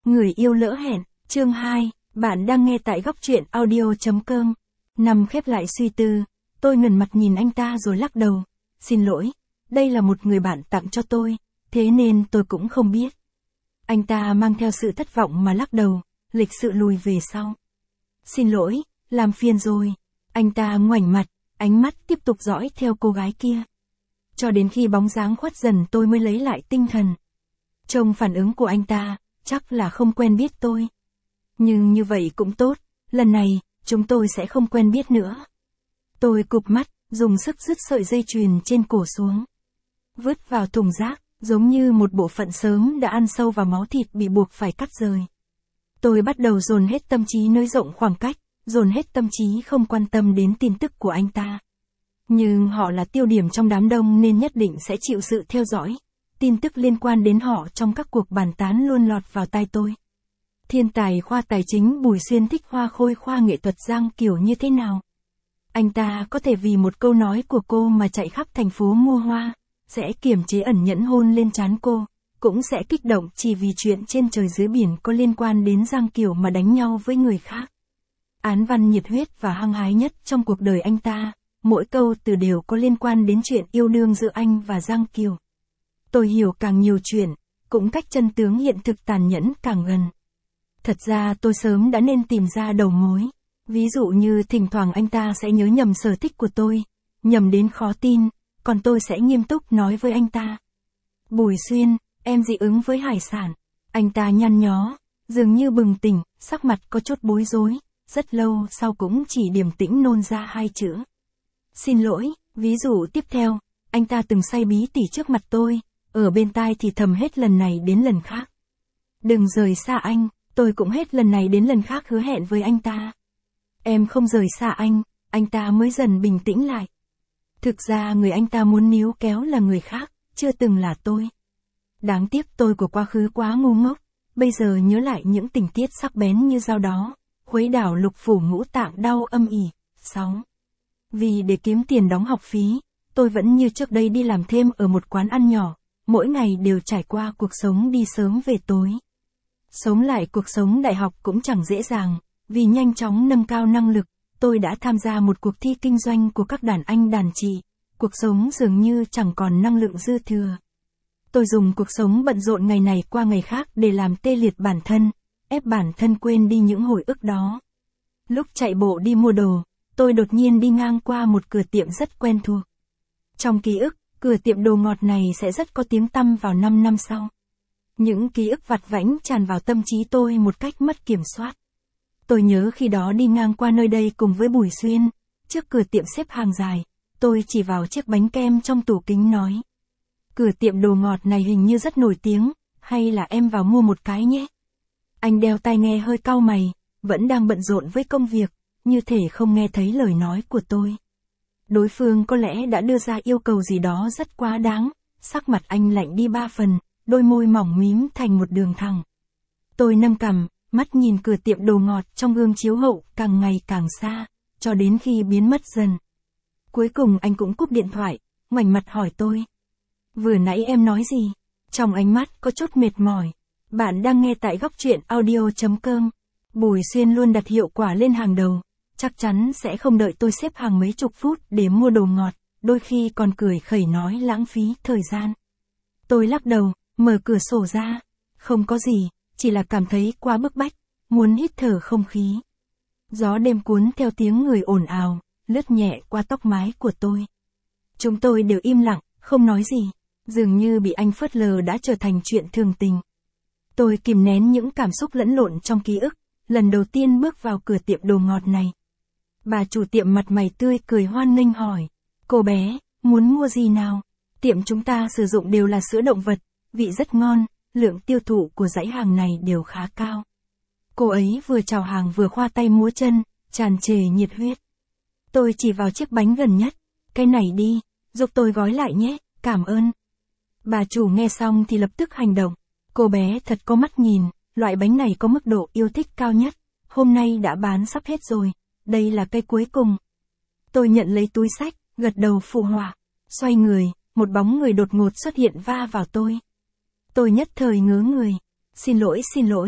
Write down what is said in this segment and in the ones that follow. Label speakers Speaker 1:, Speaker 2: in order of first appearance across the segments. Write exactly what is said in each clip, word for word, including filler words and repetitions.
Speaker 1: Người yêu lỡ hẹn, chương hai, bạn đang nghe tại góc truyện audio.com. Nằm khép lại suy tư, tôi ngẩng mặt nhìn anh ta rồi lắc đầu. Xin lỗi, đây là một người bạn tặng cho tôi, thế nên tôi cũng không biết. Anh ta mang theo sự thất vọng mà lắc đầu, lịch sự lùi về sau. Xin lỗi, làm phiền rồi. Anh ta ngoảnh mặt, ánh mắt tiếp tục dõi theo cô gái kia. Cho đến khi bóng dáng khuất dần tôi mới lấy lại tinh thần. Trông phản ứng của anh ta, chắc là không quen biết tôi. Nhưng như vậy cũng tốt, lần này, chúng tôi sẽ không quen biết nữa. Tôi cụp mắt, dùng sức dứt sợi dây chuyền trên cổ xuống. Vứt vào thùng rác, giống như một bộ phận sớm đã ăn sâu vào máu thịt bị buộc phải cắt rời. Tôi bắt đầu dồn hết tâm trí nới rộng khoảng cách, dồn hết tâm trí không quan tâm đến tin tức của anh ta. Nhưng họ là tiêu điểm trong đám đông nên nhất định sẽ chịu sự theo dõi. Tin tức liên quan đến họ trong các cuộc bàn tán luôn lọt vào tai tôi. Thiên tài khoa tài chính Bùi Xuyên thích hoa khôi khoa nghệ thuật Giang Kiều như thế nào? Anh ta có thể vì một câu nói của cô mà chạy khắp thành phố mua hoa, sẽ kiềm chế ẩn nhẫn hôn lên trán cô, cũng sẽ kích động chỉ vì chuyện trên trời dưới biển có liên quan đến Giang Kiều mà đánh nhau với người khác. Án văn nhiệt huyết và hăng hái nhất trong cuộc đời anh ta, mỗi câu từ đều có liên quan đến chuyện yêu đương giữa anh và Giang Kiều. Tôi hiểu càng nhiều chuyện, cũng cách chân tướng hiện thực tàn nhẫn càng gần. Thật ra tôi sớm đã nên tìm ra đầu mối. Ví dụ như thỉnh thoảng anh ta sẽ nhớ nhầm sở thích của tôi, nhầm đến khó tin, còn tôi sẽ nghiêm túc nói với anh ta. Bùi Xuyên, em dị ứng với hải sản. Anh ta nhăn nhó, dường như bừng tỉnh, sắc mặt có chút bối rối, rất lâu sau cũng chỉ điềm tĩnh nôn ra hai chữ. Xin lỗi, ví dụ tiếp theo, anh ta từng say bí tỉ trước mặt tôi, ở bên tai thì thầm hết lần này đến lần khác. Đừng rời xa anh, tôi cũng hết lần này đến lần khác hứa hẹn với anh ta. Em không rời xa anh, anh ta mới dần bình tĩnh lại. Thực ra người anh ta muốn níu kéo là người khác, chưa từng là tôi. Đáng tiếc tôi của quá khứ quá ngu ngốc, bây giờ nhớ lại những tình tiết sắc bén như dao đó, khuấy đảo lục phủ ngũ tạng đau âm ỉ. sáu. Vì để kiếm tiền đóng học phí, tôi vẫn như trước đây đi làm thêm ở một quán ăn nhỏ, mỗi ngày đều trải qua cuộc sống đi sớm về tối. Sống lại cuộc sống đại học cũng chẳng dễ dàng, vì nhanh chóng nâng cao năng lực, tôi đã tham gia một cuộc thi kinh doanh của các đàn anh đàn chị, cuộc sống dường như chẳng còn năng lượng dư thừa. Tôi dùng cuộc sống bận rộn ngày này qua ngày khác để làm tê liệt bản thân, ép bản thân quên đi những hồi ức đó. Lúc chạy bộ đi mua đồ, tôi đột nhiên đi ngang qua một cửa tiệm rất quen thuộc. Trong ký ức, cửa tiệm đồ ngọt này sẽ rất có tiếng tăm vào năm năm sau. Những ký ức vặt vãnh tràn vào tâm trí tôi một cách mất kiểm soát. Tôi nhớ khi đó đi ngang qua nơi đây cùng với Bùi Xuyên, trước cửa tiệm xếp hàng dài, tôi chỉ vào chiếc bánh kem trong tủ kính nói. Cửa tiệm đồ ngọt này hình như rất nổi tiếng, hay là em vào mua một cái nhé. Anh đeo tai nghe hơi cau mày, vẫn đang bận rộn với công việc, như thể không nghe thấy lời nói của tôi. Đối phương có lẽ đã đưa ra yêu cầu gì đó rất quá đáng, sắc mặt anh lạnh đi ba phần, đôi môi mỏng mím thành một đường thẳng. Tôi nâng cằm, mắt nhìn cửa tiệm đồ ngọt trong gương chiếu hậu càng ngày càng xa, cho đến khi biến mất dần. Cuối cùng anh cũng cúp điện thoại, ngoảnh mặt hỏi tôi. Vừa nãy em nói gì? Trong ánh mắt có chút mệt mỏi. Bạn đang nghe tại góc truyện audio.com. Bùi Xuyên luôn đặt hiệu quả lên hàng đầu, chắc chắn sẽ không đợi tôi xếp hàng mấy chục phút để mua đồ ngọt, đôi khi còn cười khẩy nói lãng phí thời gian. Tôi lắc đầu, mở cửa sổ ra. Không có gì, chỉ là cảm thấy quá bức bách, muốn hít thở không khí. Gió đêm cuốn theo tiếng người ồn ào, lướt nhẹ qua tóc mái của tôi. Chúng tôi đều im lặng, không nói gì, dường như bị anh phớt lờ đã trở thành chuyện thường tình. Tôi kìm nén những cảm xúc lẫn lộn trong ký ức, lần đầu tiên bước vào cửa tiệm đồ ngọt này. Bà chủ tiệm mặt mày tươi cười hoan nghênh hỏi, cô bé, muốn mua gì nào? Tiệm chúng ta sử dụng đều là sữa động vật, vị rất ngon, lượng tiêu thụ của dãy hàng này đều khá cao. Cô ấy vừa chào hàng vừa khoa tay múa chân, tràn trề nhiệt huyết. Tôi chỉ vào chiếc bánh gần nhất, cái này đi, giúp tôi gói lại nhé, cảm ơn. Bà chủ nghe xong thì lập tức hành động. Cô bé thật có mắt nhìn, loại bánh này có mức độ yêu thích cao nhất, hôm nay đã bán sắp hết rồi, đây là cây cuối cùng. Tôi nhận lấy túi xách, gật đầu phụ họa, xoay người, một bóng người đột ngột xuất hiện va vào tôi. Tôi nhất thời ngớ người, xin lỗi xin lỗi,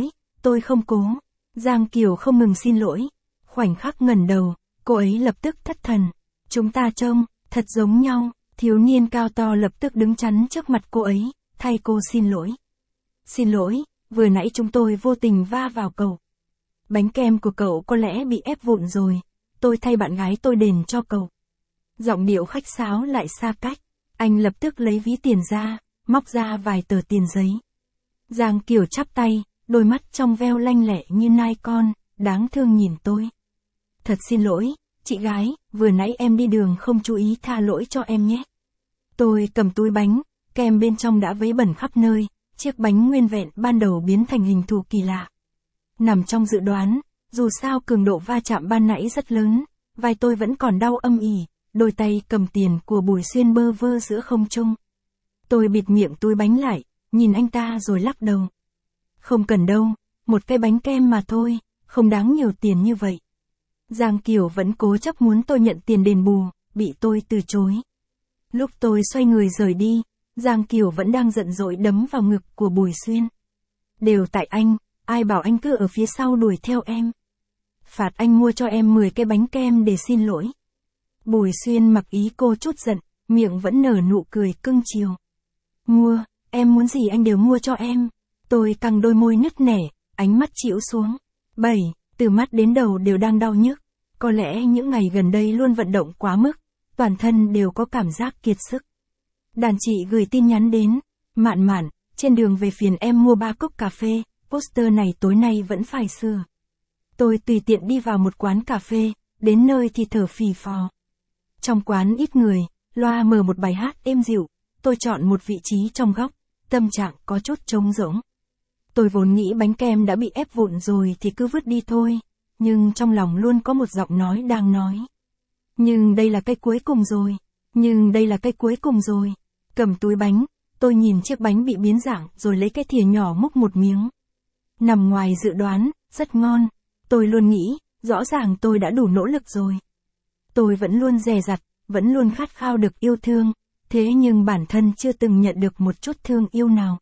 Speaker 1: Tôi không cố. Giang Kiều không ngừng xin lỗi. Khoảnh khắc ngẩng đầu, cô ấy lập tức thất thần. Chúng ta trông, thật giống nhau, thiếu niên cao to lập tức đứng chắn trước mặt cô ấy, thay cô xin lỗi. Xin lỗi, vừa nãy chúng tôi vô tình va vào cậu. Bánh kem của cậu có lẽ bị ép vụn rồi, tôi thay bạn gái tôi đền cho cậu. Giọng điệu khách sáo lại xa cách, anh lập tức lấy ví tiền ra, móc ra vài tờ tiền giấy. Giang Kiều chắp tay, đôi mắt trong veo lanh lẹ như nai con, đáng thương nhìn tôi. Thật xin lỗi, chị gái, vừa nãy em đi đường không chú ý, tha lỗi cho em nhé. Tôi cầm túi bánh, kem bên trong đã vấy bẩn khắp nơi, chiếc bánh nguyên vẹn ban đầu biến thành hình thù kỳ lạ. Nằm trong dự đoán, dù sao cường độ va chạm ban nãy rất lớn, vai tôi vẫn còn đau âm ỉ, đôi tay cầm tiền của Bùi Xuyên bơ vơ giữa không trung. Tôi bịt miệng túi bánh lại, nhìn anh ta rồi lắc đầu. Không cần đâu, một cái bánh kem mà thôi, không đáng nhiều tiền như vậy. Giang Kiều vẫn cố chấp muốn tôi nhận tiền đền bù, bị tôi từ chối. Lúc tôi xoay người rời đi, Giang Kiều vẫn đang giận dỗi đấm vào ngực của Bùi Xuyên. Đều tại anh, ai bảo anh cứ ở phía sau đuổi theo em. Phạt anh mua cho em mười cái bánh kem để xin lỗi. Bùi Xuyên mặc ý cô chút giận, miệng vẫn nở nụ cười cưng chiều. Mua, em muốn gì anh đều mua cho em. Tôi căng đôi môi nứt nẻ, ánh mắt chĩu xuống. Bảy, từ mắt đến đầu đều đang đau nhức. Có lẽ những ngày gần đây luôn vận động quá mức, toàn thân đều có cảm giác kiệt sức. Đàn chị gửi tin nhắn đến. Mạn Mạn, trên đường về phiền em mua ba cốc cà phê, poster này tối nay vẫn phải sửa. Tôi tùy tiện đi vào một quán cà phê, đến nơi thì thở phì phò. Trong quán ít người, loa mở một bài hát êm dịu, tôi chọn một vị trí trong góc, tâm trạng có chút trống rỗng. Tôi vốn nghĩ bánh kem đã bị ép vụn rồi thì cứ vứt đi thôi, nhưng trong lòng luôn có một giọng nói đang nói. Nhưng đây là cái cuối cùng rồi, nhưng đây là cái cuối cùng rồi. Cầm túi bánh, tôi nhìn chiếc bánh bị biến dạng rồi lấy cái thìa nhỏ múc một miếng. Nằm ngoài dự đoán, rất ngon. Tôi luôn nghĩ, rõ ràng tôi đã đủ nỗ lực rồi. Tôi vẫn luôn dè dặt, vẫn luôn khát khao được yêu thương, thế nhưng bản thân chưa từng nhận được một chút thương yêu nào.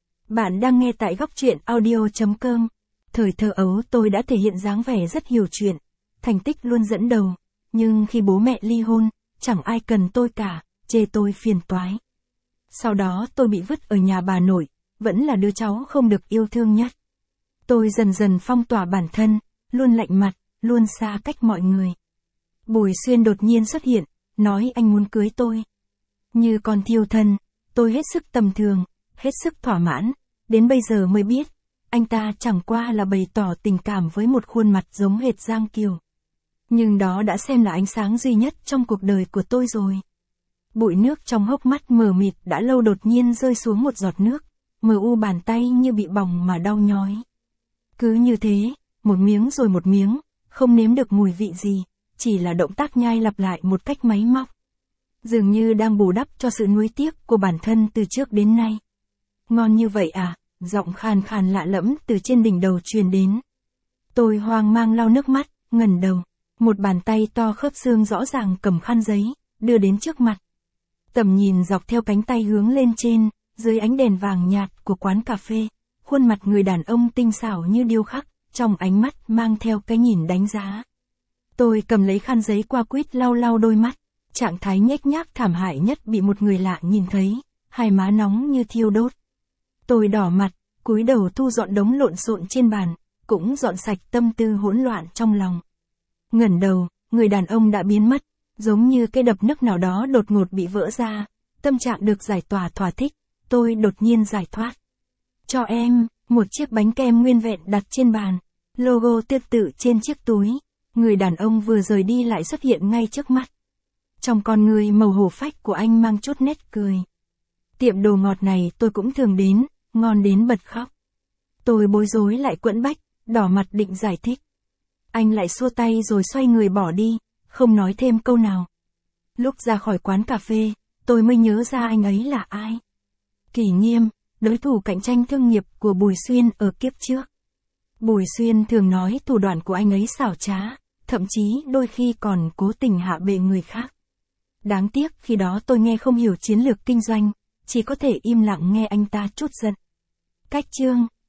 Speaker 1: Bạn đang nghe tại góc truyện audio chấm com. Thời thơ ấu tôi đã thể hiện dáng vẻ rất hiểu chuyện, thành tích luôn dẫn đầu, nhưng khi bố mẹ ly hôn, chẳng ai cần tôi cả, chê tôi phiền toái. Sau đó tôi bị vứt ở nhà bà nội, vẫn là đứa cháu không được yêu thương nhất. Tôi dần dần phong tỏa bản thân, luôn lạnh mặt, luôn xa cách mọi người. Bùi Xuyên đột nhiên xuất hiện, nói anh muốn cưới tôi. Như con thiêu thân, tôi hết sức tầm thường, hết sức thỏa mãn, đến bây giờ mới biết, anh ta chẳng qua là bày tỏ tình cảm với một khuôn mặt giống hệt Giang Kiều. Nhưng đó đã xem là ánh sáng duy nhất trong cuộc đời của tôi rồi. Bụi nước trong hốc mắt mờ mịt đã lâu đột nhiên rơi xuống một giọt nước, mờ u bàn tay như bị bỏng mà đau nhói. Cứ như thế, một miếng rồi một miếng, không nếm được mùi vị gì, chỉ là động tác nhai lặp lại một cách máy móc. Dường như đang bù đắp cho sự nuối tiếc của bản thân từ trước đến nay. Ngon như vậy à, giọng khàn khàn lạ lẫm từ trên đỉnh đầu truyền đến. Tôi hoang mang lau nước mắt, ngẩng đầu, một bàn tay to khớp xương rõ ràng cầm khăn giấy, đưa đến trước mặt. Tầm nhìn dọc theo cánh tay hướng lên trên, dưới ánh đèn vàng nhạt của quán cà phê, khuôn mặt người đàn ông tinh xảo như điêu khắc, trong ánh mắt mang theo cái nhìn đánh giá. Tôi cầm lấy khăn giấy qua quýt lau lau đôi mắt, trạng thái nhếch nhác thảm hại nhất bị một người lạ nhìn thấy, hai má nóng như thiêu đốt. Tôi đỏ mặt, cúi đầu thu dọn đống lộn xộn trên bàn, cũng dọn sạch tâm tư hỗn loạn trong lòng. Ngẩng đầu, người đàn ông đã biến mất, giống như cây đập nước nào đó đột ngột bị vỡ ra, tâm trạng được giải tỏa thỏa thích, tôi đột nhiên giải thoát. Cho em, một chiếc bánh kem nguyên vẹn đặt trên bàn, logo tương tự trên chiếc túi, người đàn ông vừa rời đi lại xuất hiện ngay trước mắt. Trong con người màu hổ phách của anh mang chút nét cười. Tiệm đồ ngọt này tôi cũng thường đến, ngon đến bật khóc. Tôi bối rối lại quẫn bách, đỏ mặt định giải thích. Anh lại xua tay rồi xoay người bỏ đi, không nói thêm câu nào. Lúc ra khỏi quán cà phê, tôi mới nhớ ra anh ấy là ai. Kỷ Nghiêm, đối thủ cạnh tranh thương nghiệp của Bùi Xuyên ở kiếp trước. Bùi Xuyên thường nói thủ đoạn của anh ấy xảo trá, thậm chí đôi khi còn cố tình hạ bệ người khác. Đáng tiếc khi đó tôi nghe không hiểu chiến lược kinh doanh, chỉ có thể im lặng nghe anh ta trút giận. Cách chương